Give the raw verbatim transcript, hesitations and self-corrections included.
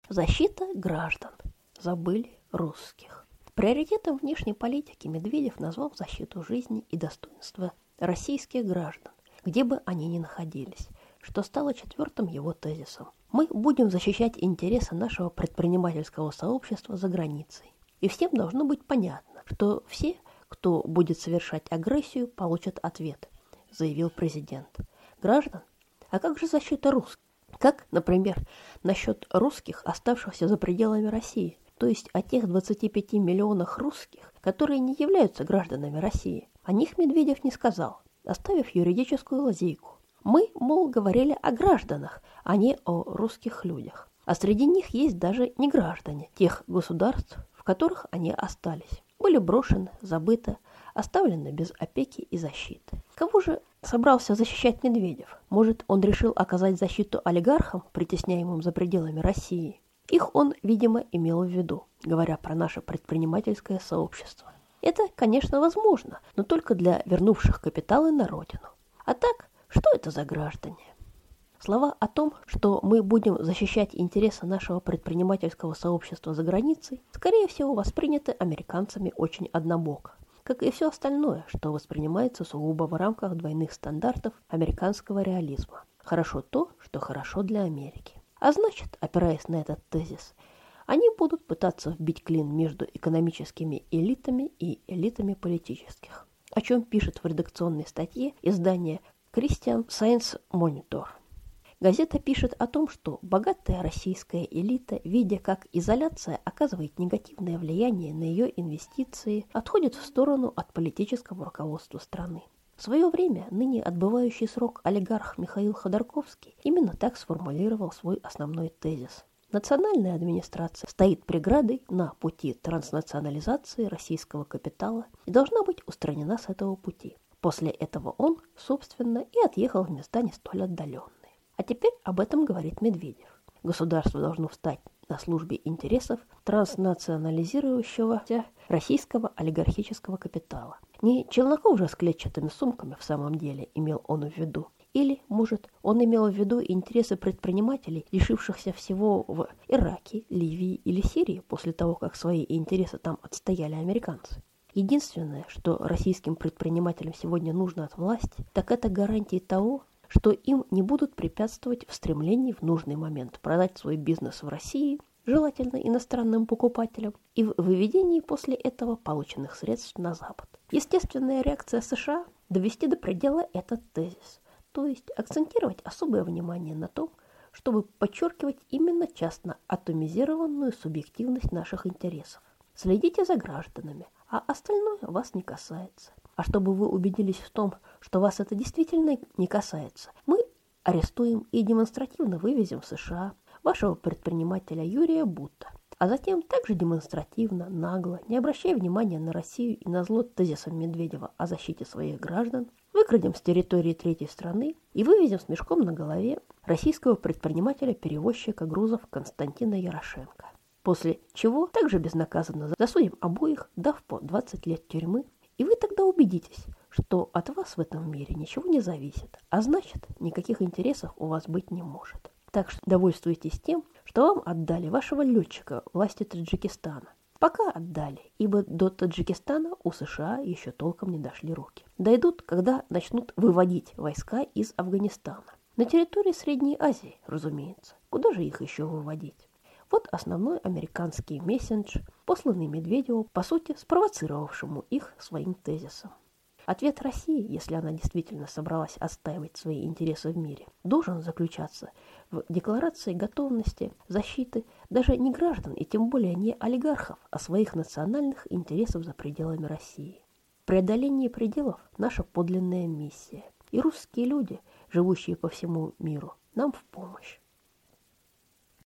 Защита граждан. Забыли русских. Приоритетом внешней политики Медведев назвал защиту жизни и достоинства российских граждан, где бы они ни находились, что стало четвертым его тезисом. Мы будем защищать интересы нашего предпринимательского сообщества за границей. И всем должно быть понятно, что все, кто будет совершать агрессию, получат ответ, заявил президент. Граждан? А как же защита русских? Как, например, насчет русских, оставшихся за пределами России, то есть о тех двадцати пяти миллионах русских, которые не являются гражданами России? О них Медведев не сказал, оставив юридическую лазейку. Мы, мол, говорили о гражданах, а не о русских людях. А среди них есть даже не граждане тех государств, в которых они остались. Были брошены, забыты, оставлены без опеки и защиты. Кого же собрался защищать Медведев? Может, он решил оказать защиту олигархам, притесняемым за пределами России? Их он, видимо, имел в виду, говоря про наше предпринимательское сообщество. Это, конечно, возможно, но только для вернувших капиталы на родину. А так, что это за граждане? Слова о том, что мы будем защищать интересы нашего предпринимательского сообщества за границей, скорее всего, восприняты американцами очень однобоко, как и все остальное, что воспринимается сугубо в рамках двойных стандартов американского реализма. Хорошо то, что хорошо для Америки. А значит, опираясь на этот тезис, они будут пытаться вбить клин между экономическими элитами и элитами политических, о чем пишет в редакционной статье издание Christian Science Monitor. Газета пишет о том, что богатая российская элита, видя, как изоляция оказывает негативное влияние на ее инвестиции, отходит в сторону от политического руководства страны. В свое время ныне отбывающий срок олигарх Михаил Ходорковский именно так сформулировал свой основной тезис. Национальная администрация стоит преградой на пути транснационализации российского капитала и должна быть устранена с этого пути. После этого он, собственно, и отъехал в места не столь отдаленные. А теперь об этом говорит Медведев. Государство должно встать на службе интересов транснационализирующегося российского олигархического капитала. Не Челноков же с клетчатыми сумками в самом деле имел он в виду. Или, может, он имел в виду интересы предпринимателей, лишившихся всего в Ираке, Ливии или Сирии после того, как свои интересы там отстояли американцы. Единственное, что российским предпринимателям сегодня нужно от власти, так это гарантии того, что им не будут препятствовать в стремлении в нужный момент продать свой бизнес в России, желательно иностранным покупателям, и в выведении после этого полученных средств на Запад. Естественная реакция США – довести до предела этот тезис, то есть акцентировать особое внимание на том, чтобы подчеркивать именно частно атомизированную субъективность наших интересов. Следите за гражданами, а остальное вас не касается. А чтобы вы убедились в том, что вас это действительно не касается, мы арестуем и демонстративно вывезем в США вашего предпринимателя Юрия Бутта, а затем также демонстративно, нагло, не обращая внимания на Россию и назло тезисам Медведева о защите своих граждан, выкрадем с территории третьей страны и вывезем с мешком на голове российского предпринимателя-перевозчика грузов Константина Ярошенко. После чего также безнаказанно засудим обоих, дав по двадцать лет тюрьмы, и вы тогда убедитесь, что от вас в этом мире ничего не зависит, а значит, никаких интересов у вас быть не может. Так что довольствуйтесь тем, что вам отдали вашего летчика власти Таджикистана. Пока отдали, ибо до Таджикистана у США еще толком не дошли руки. Дойдут, когда начнут выводить войска из Афганистана. На территории Средней Азии, разумеется. Куда же их еще выводить? Вот основной американский месседж, посланный Медведеву, по сути, спровоцировавшему их своим тезисом. Ответ России, если она действительно собралась отстаивать свои интересы в мире, должен заключаться в декларации готовности защиты даже не граждан и тем более не олигархов, а своих национальных интересов за пределами России. Преодоление пределов – наша подлинная миссия. И русские люди, живущие по всему миру, нам в помощь.